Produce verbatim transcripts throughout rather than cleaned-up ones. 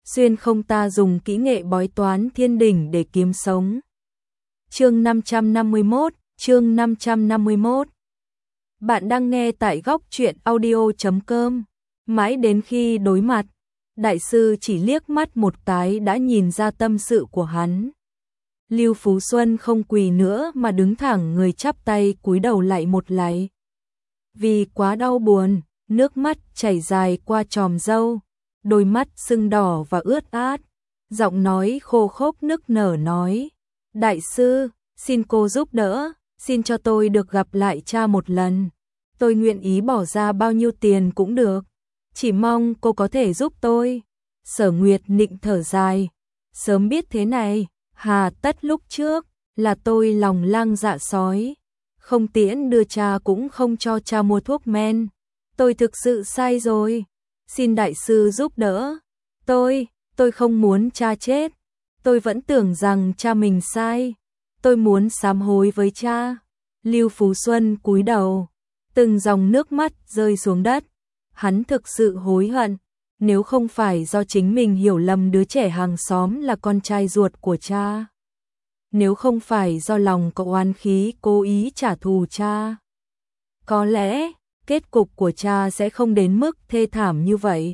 xuyên không ta dùng kỹ nghệ bói toán thiên đỉnh để kiếm sống. Chương năm trăm năm mươi mốt, chương năm trăm năm mươi mốt. Bạn đang nghe tại góc truyện audio chấm com. Mãi đến khi đối mặt, đại sư chỉ liếc mắt một cái đã nhìn ra tâm sự của hắn. Lưu Phú Xuân không quỳ nữa mà đứng thẳng người chắp tay cúi đầu lại một lạy. Vì quá đau buồn, nước mắt chảy dài qua tròm râu, đôi mắt sưng đỏ và ướt át, giọng nói khô khốc nức nở nói: "Đại sư, xin cô giúp đỡ, xin cho tôi được gặp lại cha một lần. Tôi nguyện ý bỏ ra bao nhiêu tiền cũng được, chỉ mong cô có thể giúp tôi." Sở Nguyệt Nịnh thở dài: "Sớm biết thế này, hà tất lúc trước là tôi lòng lang dạ sói, không tiễn đưa cha cũng không cho cha mua thuốc men. Tôi thực sự sai rồi, xin đại sư giúp đỡ. Tôi, tôi không muốn cha chết. Tôi vẫn tưởng rằng cha mình sai. Tôi muốn sám hối với cha." Lưu Phú Xuân cúi đầu, từng dòng nước mắt rơi xuống đất. Hắn thực sự hối hận, nếu không phải do chính mình hiểu lầm đứa trẻ hàng xóm là con trai ruột của cha, nếu không phải do lòng có oán khí cố ý trả thù cha, có lẽ kết cục của cha sẽ không đến mức thê thảm như vậy.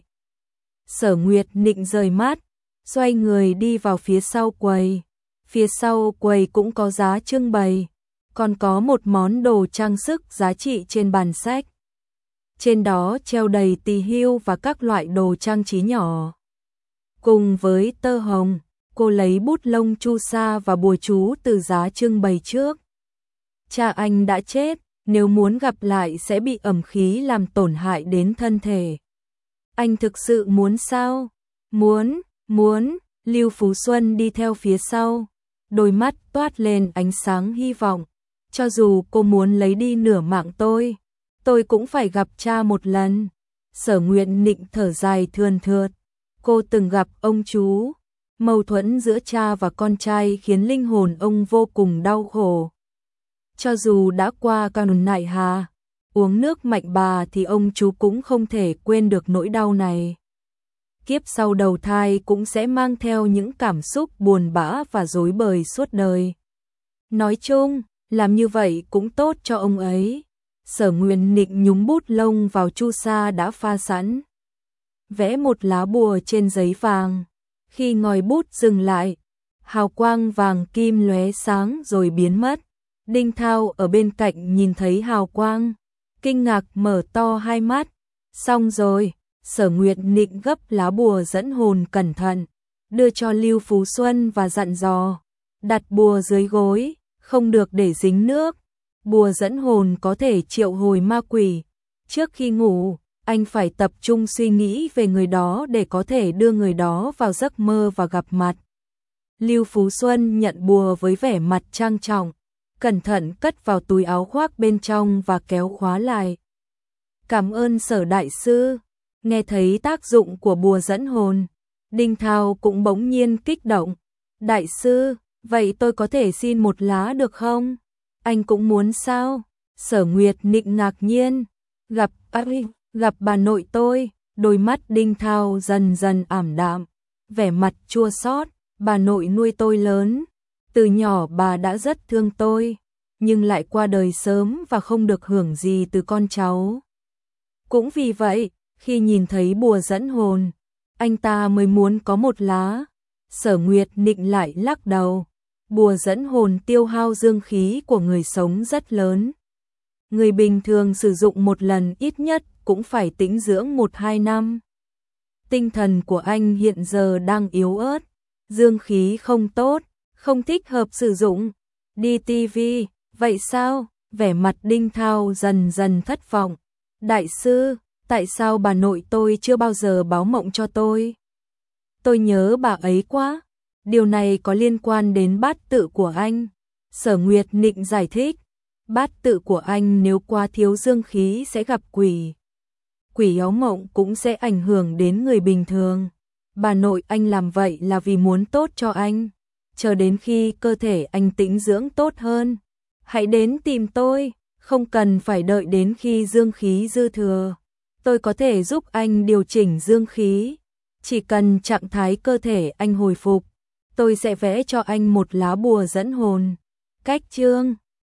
Sở Nguyệt Nịnh rời mắt, xoay người đi vào phía sau quầy. Phía sau quầy cũng có giá trưng bày, còn có một món đồ trang sức giá trị trên bàn sách. Trên đó treo đầy tỳ hưu và các loại đồ trang trí nhỏ. Cùng với tơ hồng, cô lấy bút lông chu sa và bùa chú từ giá trưng bày trước. Cha anh đã chết, nếu muốn gặp lại sẽ bị ẩm khí làm tổn hại đến thân thể. Anh thực sự muốn sao? Muốn, muốn. Lưu Phú Xuân đi theo phía sau, đôi mắt toát lên ánh sáng hy vọng. Cho dù cô muốn lấy đi nửa mạng tôi, tôi cũng phải gặp cha một lần. Sở Nguyệt Nịnh thở dài thườn thượt. Cô từng gặp ông chú. Mâu thuẫn giữa cha và con trai khiến linh hồn ông vô cùng đau khổ. Cho dù đã qua cơn nại hà, uống nước mạnh bà thì ông chú cũng không thể quên được nỗi đau này. Kiếp sau đầu thai cũng sẽ mang theo những cảm xúc buồn bã và rối bời suốt đời. Nói chung, làm như vậy cũng tốt cho ông ấy. Sở Nguyệt Nịnh nhúng bút lông vào chu sa đã pha sẵn, vẽ một lá bùa trên giấy vàng. Khi ngòi bút dừng lại, hào quang vàng kim lóe sáng rồi biến mất. Đinh Thao ở bên cạnh nhìn thấy hào quang, kinh ngạc mở to hai mắt. Xong rồi. Sở Nguyệt Nịnh gấp lá bùa dẫn hồn cẩn thận, đưa cho Lưu Phú Xuân và dặn dò: đặt bùa dưới gối, không được để dính nước. Bùa dẫn hồn có thể triệu hồi ma quỷ. Trước khi ngủ, anh phải tập trung suy nghĩ về người đó để có thể đưa người đó vào giấc mơ và gặp mặt. Lưu Phú Xuân nhận bùa với vẻ mặt trang trọng, cẩn thận cất vào túi áo khoác bên trong và kéo khóa lại. Cảm ơn Sở đại sư. Nghe thấy tác dụng của bùa dẫn hồn, Đinh Thao cũng bỗng nhiên kích động. Đại sư, vậy tôi có thể xin một lá được không? Anh cũng muốn sao? Sở Nguyệt Nịnh ngạc nhiên. Gặp, gặp bà nội tôi. Đôi mắt Đinh Thao dần dần ảm đạm, vẻ mặt chua xót. Bà nội nuôi tôi lớn, từ nhỏ bà đã rất thương tôi, nhưng lại qua đời sớm và không được hưởng gì từ con cháu. Cũng vì vậy, khi nhìn thấy bùa dẫn hồn, anh ta mới muốn có một lá. Sở Nguyệt Nịnh lại lắc đầu. Bùa dẫn hồn tiêu hao dương khí của người sống rất lớn. Người bình thường sử dụng một lần ít nhất cũng phải tĩnh dưỡng một hai năm. Tinh thần của anh hiện giờ đang yếu ớt, dương khí không tốt, không thích hợp sử dụng. Đi ti vi, vậy sao? Vẻ mặt Đinh Thao dần dần thất vọng. Đại sư, tại sao bà nội tôi chưa bao giờ báo mộng cho tôi? Tôi nhớ bà ấy quá. Điều này có liên quan đến bát tự của anh. Sở Nguyệt Nịnh giải thích. Bát tự của anh nếu quá thiếu dương khí sẽ gặp quỷ. Quỷ áo mộng cũng sẽ ảnh hưởng đến người bình thường. Bà nội anh làm vậy là vì muốn tốt cho anh. Chờ đến khi cơ thể anh tĩnh dưỡng tốt hơn, hãy đến tìm tôi, không cần phải đợi đến khi dương khí dư thừa. Tôi có thể giúp anh điều chỉnh dương khí. Chỉ cần trạng thái cơ thể anh hồi phục, tôi sẽ vẽ cho anh một lá bùa dẫn hồn. Cách chương